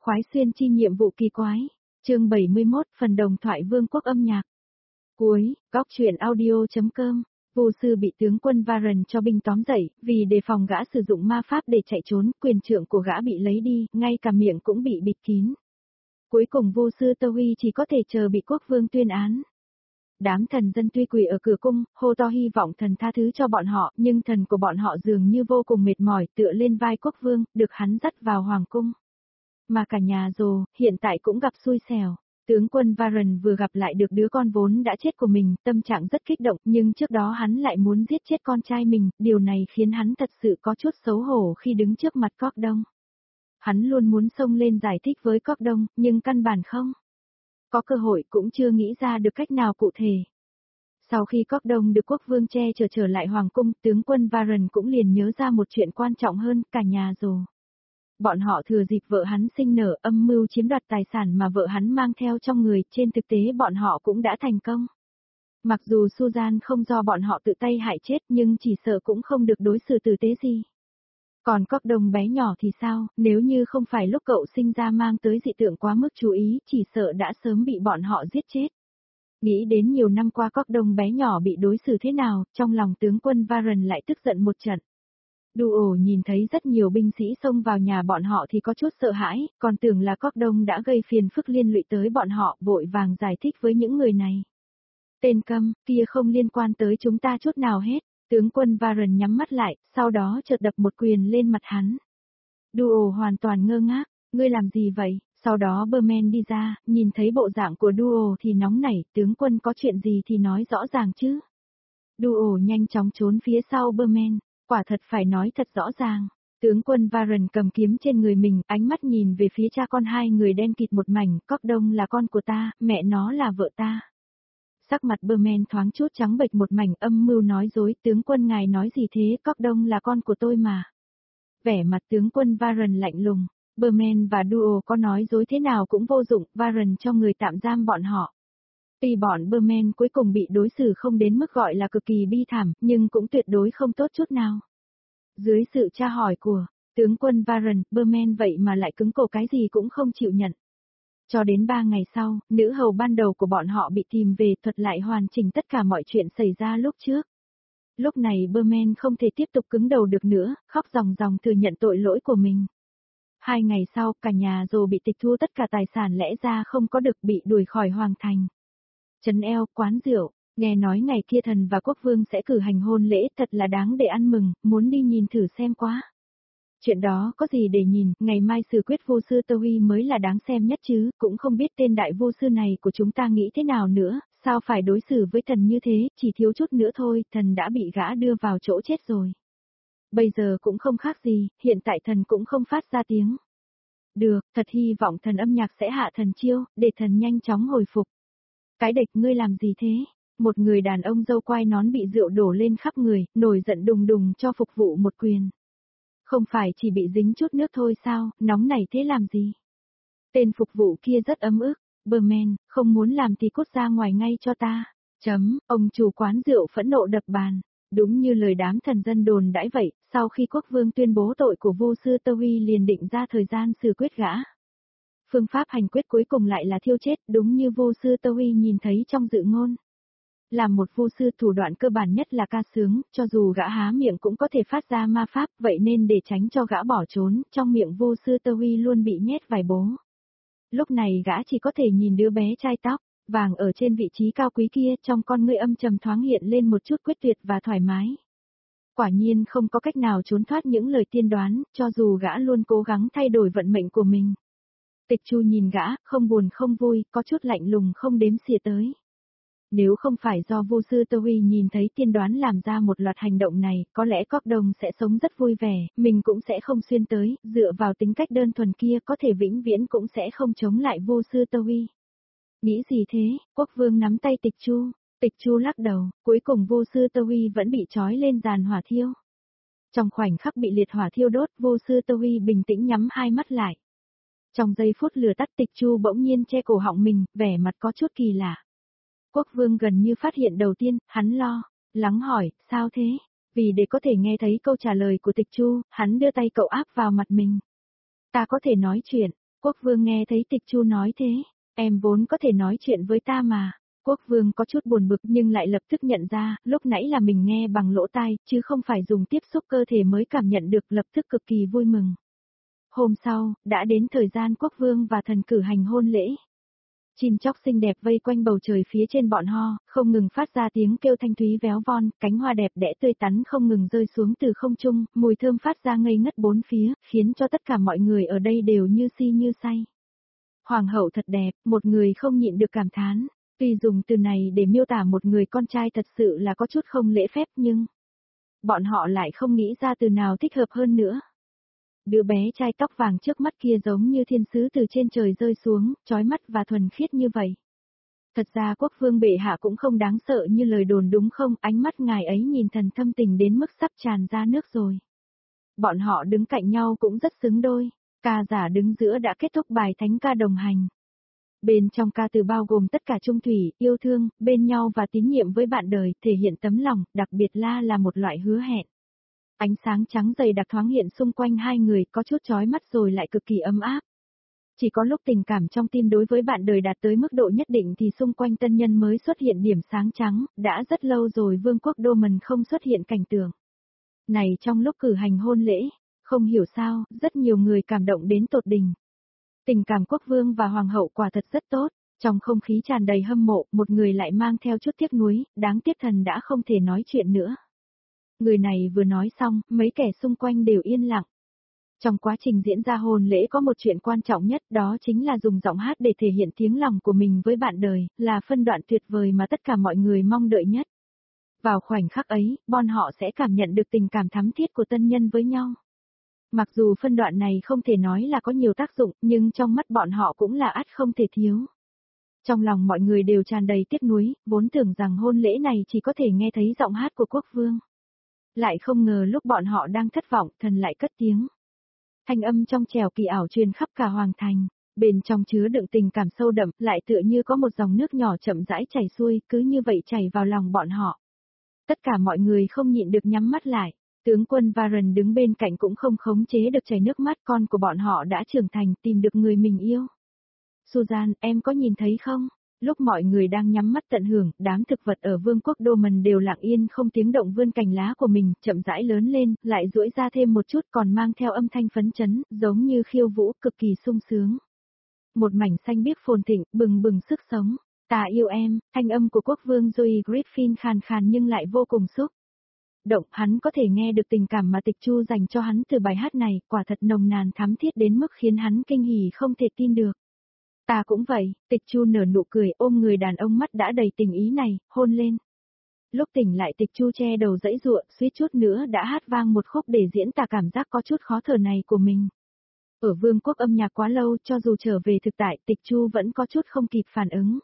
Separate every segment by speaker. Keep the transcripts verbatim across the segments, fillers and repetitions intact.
Speaker 1: Khoái xuyên chi nhiệm vụ kỳ quái. Chương bảy mươi mốt, phần đồng thoại vương quốc âm nhạc. Cuối, góc truyện audio.com. Vô sư bị tướng quân Varen cho binh tóm dậy, vì đề phòng gã sử dụng ma pháp để chạy trốn, quyền trượng của gã bị lấy đi, ngay cả miệng cũng bị bịt kín. Cuối cùng vô sư Tâu Huy chỉ có thể chờ bị quốc vương tuyên án. Đám thần dân tuy quỳ ở cửa cung, hô to hy vọng thần tha thứ cho bọn họ, nhưng thần của bọn họ dường như vô cùng mệt mỏi, tựa lên vai quốc vương, được hắn dắt vào hoàng cung. Mà cả nhà Rồ, hiện tại cũng gặp xui xẻo. Tướng quân Varen vừa gặp lại được đứa con vốn đã chết của mình, tâm trạng rất kích động, nhưng trước đó hắn lại muốn giết chết con trai mình, điều này khiến hắn thật sự có chút xấu hổ khi đứng trước mặt Cóc Đông. Hắn luôn muốn xông lên giải thích với Cóc Đông, nhưng căn bản không. Có cơ hội cũng chưa nghĩ ra được cách nào cụ thể. Sau khi Cóc Đông được quốc vương che chở trở lại hoàng cung, tướng quân Varen cũng liền nhớ ra một chuyện quan trọng hơn, cả nhà Rồ. Bọn họ thừa dịp vợ hắn sinh nở âm mưu chiếm đoạt tài sản mà vợ hắn mang theo trong người, trên thực tế bọn họ cũng đã thành công. Mặc dù Susan không do bọn họ tự tay hại chết nhưng chỉ sợ cũng không được đối xử tử tế gì. Còn Cóc Đông bé nhỏ thì sao, nếu như không phải lúc cậu sinh ra mang tới dị tượng quá mức chú ý, chỉ sợ đã sớm bị bọn họ giết chết. Nghĩ đến nhiều năm qua Cóc Đông bé nhỏ bị đối xử thế nào, trong lòng tướng quân Varen lại tức giận một trận. Duo nhìn thấy rất nhiều binh sĩ xông vào nhà bọn họ thì có chút sợ hãi, còn tưởng là Cóc Đông đã gây phiền phức liên lụy tới bọn họ, vội vàng giải thích với những người này. Tên câm, kia không liên quan tới chúng ta chút nào hết. Tướng quân Varen nhắm mắt lại, sau đó chợt đập một quyền lên mặt hắn. Duo hoàn toàn ngơ ngác, ngươi làm gì vậy? Sau đó Berman đi ra, nhìn thấy bộ dạng của Duo thì nóng nảy, tướng quân có chuyện gì thì nói rõ ràng chứ. Duo nhanh chóng trốn phía sau Berman. Quả thật phải nói thật rõ ràng. Tướng quân Varen cầm kiếm trên người mình, ánh mắt nhìn về phía cha con hai người đen kịt một mảnh, Cóc Đông là con của ta, mẹ nó là vợ ta. Sắc mặt Berman thoáng chút trắng bệch một mảnh, âm mưu nói dối, tướng quân ngài nói gì thế, Cóc Đông là con của tôi mà. Vẻ mặt tướng quân Varen lạnh lùng, Berman và Duo có nói dối thế nào cũng vô dụng, Varen cho người tạm giam bọn họ. Tuy bọn Berman cuối cùng bị đối xử không đến mức gọi là cực kỳ bi thảm, nhưng cũng tuyệt đối không tốt chút nào. Dưới sự tra hỏi của tướng quân Varen, Berman vậy mà lại cứng cổ cái gì cũng không chịu nhận. Cho đến ba ngày sau, nữ hầu ban đầu của bọn họ bị tìm về, thuật lại hoàn chỉnh tất cả mọi chuyện xảy ra lúc trước. Lúc này Berman không thể tiếp tục cứng đầu được nữa, khóc ròng ròng thừa nhận tội lỗi của mình. Hai ngày sau, cả nhà Rồ bị tịch thu tất cả tài sản lẽ ra không có được, bị đuổi khỏi hoàng thành. Trấn eo, quán rượu, nghe nói ngày kia thần và quốc vương sẽ cử hành hôn lễ, thật là đáng để ăn mừng, muốn đi nhìn thử xem quá. Chuyện đó có gì để nhìn, ngày mai xử quyết vô sư Tâu Huy mới là đáng xem nhất chứ, cũng không biết tên đại vô sư này của chúng ta nghĩ thế nào nữa, sao phải đối xử với thần như thế, chỉ thiếu chút nữa thôi, thần đã bị gã đưa vào chỗ chết rồi. Bây giờ cũng không khác gì, hiện tại thần cũng không phát ra tiếng. Được, thật hy vọng thần âm nhạc sẽ hạ thần chiêu, để thần nhanh chóng hồi phục. Cái địch ngươi làm gì thế? Một người đàn ông râu quai nón bị rượu đổ lên khắp người, nổi giận đùng đùng cho phục vụ một quyền. Không phải chỉ bị dính chút nước thôi sao, nóng này thế làm gì? Tên phục vụ kia rất ấm ức, Berman, không muốn làm thì cút ra ngoài ngay cho ta. Chấm, ông chủ quán rượu phẫn nộ đập bàn. Đúng như lời đám thần dân đồn đãi vậy, sau khi quốc vương tuyên bố tội của vô sư Tâu Huy liền định ra thời gian xử quyết gã. Phương pháp hành quyết cuối cùng lại là thiêu chết, đúng như vô sư Tâu Huy nhìn thấy trong dự ngôn. Làm một vô sư thủ đoạn cơ bản nhất là ca sướng, cho dù gã há miệng cũng có thể phát ra ma pháp, vậy nên để tránh cho gã bỏ trốn, trong miệng vô sư Tâu Huy luôn bị nhét vài bố. Lúc này gã chỉ có thể nhìn đứa bé trai tóc vàng ở trên vị trí cao quý kia, trong con ngươi âm trầm thoáng hiện lên một chút quyết tuyệt và thoải mái. Quả nhiên không có cách nào trốn thoát những lời tiên đoán, cho dù gã luôn cố gắng thay đổi vận mệnh của mình. Tịch Chu nhìn gã, không buồn không vui, có chút lạnh lùng không đếm xỉa tới. Nếu không phải do vô sư Tâu Huy nhìn thấy tiên đoán làm ra một loạt hành động này, có lẽ Cóc Đông sẽ sống rất vui vẻ, mình cũng sẽ không xuyên tới, dựa vào tính cách đơn thuần kia có thể vĩnh viễn cũng sẽ không chống lại vô sư Tâu Huy. Nghĩ gì thế, quốc vương nắm tay Tịch Chu, Tịch Chu lắc đầu, cuối cùng vô sư Tâu Huy vẫn bị trói lên giàn hỏa thiêu. Trong khoảnh khắc bị liệt hỏa thiêu đốt, vô sư Tâu Huy bình tĩnh nhắm hai mắt lại. Trong giây phút lửa tắt, Tịch Chu bỗng nhiên che cổ họng mình, vẻ mặt có chút kỳ lạ. Quốc vương gần như phát hiện đầu tiên, hắn lo, lắng hỏi, sao thế? Vì để có thể nghe thấy câu trả lời của Tịch Chu, hắn đưa tay cậu áp vào mặt mình. Ta có thể nói chuyện, Quốc vương nghe thấy Tịch Chu nói thế, em vốn có thể nói chuyện với ta mà. Quốc vương có chút buồn bực nhưng lại lập tức nhận ra, lúc nãy là mình nghe bằng lỗ tai, chứ không phải dùng tiếp xúc cơ thể mới cảm nhận được, lập tức cực kỳ vui mừng. Hôm sau, đã đến thời gian quốc vương và thần cử hành hôn lễ. Chim chóc xinh đẹp vây quanh bầu trời phía trên bọn ho, không ngừng phát ra tiếng kêu thanh thúy véo von, cánh hoa đẹp đẽ tươi tắn không ngừng rơi xuống từ không trung, mùi thơm phát ra ngây ngất bốn phía, khiến cho tất cả mọi người ở đây đều như si như say. Hoàng hậu thật đẹp, một người không nhịn được cảm thán. Tuy dùng từ này để miêu tả một người con trai thật sự là có chút không lễ phép nhưng bọn họ lại không nghĩ ra từ nào thích hợp hơn nữa. Đứa bé trai tóc vàng trước mắt kia giống như thiên sứ từ trên trời rơi xuống, chói mắt và thuần khiết như vậy. Thật ra quốc vương bệ hạ cũng không đáng sợ như lời đồn đúng không, ánh mắt ngài ấy nhìn thần thâm tình đến mức sắp tràn ra nước rồi. Bọn họ đứng cạnh nhau cũng rất xứng đôi, ca giả đứng giữa đã kết thúc bài thánh ca đồng hành. Bên trong ca từ bao gồm tất cả trung thủy, yêu thương, bên nhau và tín nhiệm với bạn đời, thể hiện tấm lòng, đặc biệt là là một loại hứa hẹn. Ánh sáng trắng dày đặc thoáng hiện xung quanh hai người, có chút chói mắt rồi lại cực kỳ ấm áp. Chỉ có lúc tình cảm trong tim đối với bạn đời đạt tới mức độ nhất định thì xung quanh tân nhân mới xuất hiện điểm sáng trắng, đã rất lâu rồi vương quốc Đô Mần không xuất hiện cảnh tượng này trong lúc cử hành hôn lễ, không hiểu sao, rất nhiều người cảm động đến tột đỉnh. Tình cảm quốc vương và hoàng hậu quả thật rất tốt, trong không khí tràn đầy hâm mộ, một người lại mang theo chút tiếc nuối, đáng tiếc thần đã không thể nói chuyện nữa. Người này vừa nói xong, mấy kẻ xung quanh đều yên lặng. Trong quá trình diễn ra hôn lễ có một chuyện quan trọng nhất, đó chính là dùng giọng hát để thể hiện tiếng lòng của mình với bạn đời, là phân đoạn tuyệt vời mà tất cả mọi người mong đợi nhất. Vào khoảnh khắc ấy, bọn họ sẽ cảm nhận được tình cảm thắm thiết của tân nhân với nhau. Mặc dù phân đoạn này không thể nói là có nhiều tác dụng, nhưng trong mắt bọn họ cũng là ắt không thể thiếu. Trong lòng mọi người đều tràn đầy tiếc nuối, vốn tưởng rằng hôn lễ này chỉ có thể nghe thấy giọng hát của quốc vương. Lại không ngờ lúc bọn họ đang thất vọng, thần lại cất tiếng. Thanh âm trong trẻo kỳ ảo truyền khắp cả hoàng thành, bên trong chứa đựng tình cảm sâu đậm, lại tựa như có một dòng nước nhỏ chậm rãi chảy xuôi, cứ như vậy chảy vào lòng bọn họ. Tất cả mọi người không nhịn được nhắm mắt lại. Tướng quân Varen đứng bên cạnh cũng không khống chế được chảy nước mắt, con của bọn họ đã trưởng thành, tìm được người mình yêu. Susan, em có nhìn thấy không? Lúc mọi người đang nhắm mắt tận hưởng, đám thực vật ở vương quốc Đô Mần đều lặng yên không tiếng động vươn cành lá của mình, chậm rãi lớn lên, lại duỗi ra thêm một chút còn mang theo âm thanh phấn chấn, giống như khiêu vũ, cực kỳ sung sướng. Một mảnh xanh biếc phồn thịnh, bừng bừng sức sống. Ta yêu em, thanh âm của quốc vương Joey Griffin khàn khàn nhưng lại vô cùng xúc động, hắn có thể nghe được tình cảm mà Tịch Chu dành cho hắn từ bài hát này, quả thật nồng nàn thắm thiết đến mức khiến hắn kinh hỉ không thể tin được. Ta cũng vậy, Tịch Chu nở nụ cười ôm người đàn ông mắt đã đầy tình ý này, hôn lên. Lúc tỉnh lại Tịch Chu che đầu dãy dụa, suýt chút nữa đã hát vang một khúc để diễn tả cảm giác có chút khó thở này của mình. Ở vương quốc âm nhạc quá lâu, cho dù trở về thực tại, Tịch Chu vẫn có chút không kịp phản ứng.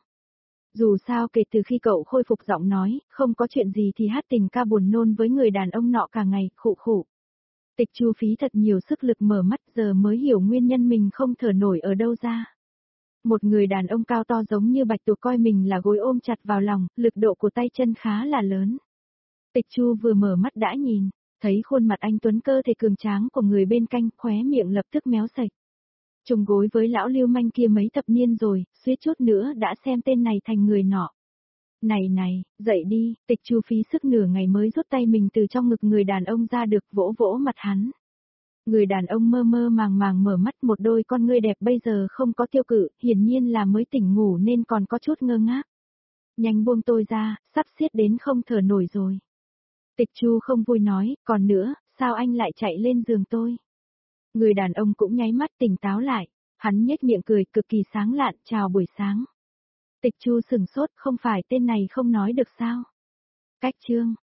Speaker 1: Dù sao kể từ khi cậu khôi phục giọng nói, không có chuyện gì thì hát tình ca buồn nôn với người đàn ông nọ cả ngày, khụ khụ. Tịch Chu phí thật nhiều sức lực mở mắt, giờ mới hiểu nguyên nhân mình không thở nổi ở đâu ra. Một người đàn ông cao to giống như bạch tuộc coi mình là gối ôm chặt vào lòng, lực độ của tay chân khá là lớn. Tịch Chu vừa mở mắt đã nhìn, thấy khuôn mặt anh tuấn cơ thể cường tráng của người bên cạnh, khóe miệng lập tức méo sạch. Chung gối với lão lưu manh kia mấy thập niên rồi, suýt chút nữa đã xem tên này thành người nọ. Này này, dậy đi, Tịch Chu phí sức nửa ngày mới rút tay mình từ trong ngực người đàn ông ra được, vỗ vỗ mặt hắn. Người đàn ông mơ mơ màng màng mở mắt, một đôi con ngươi đẹp bây giờ không có tiêu cự, hiển nhiên là mới tỉnh ngủ nên còn có chút ngơ ngác. Nhanh buông tôi ra, sắp xiết đến không thở nổi rồi. Tịch Chu không vui nói, còn nữa, sao anh lại chạy lên giường tôi? Người đàn ông cũng nháy mắt tỉnh táo lại, hắn nhếch miệng cười cực kỳ sáng lạn, chào buổi sáng. Tịch Chu sừng sốt, không phải tên này không nói được sao? Cách chương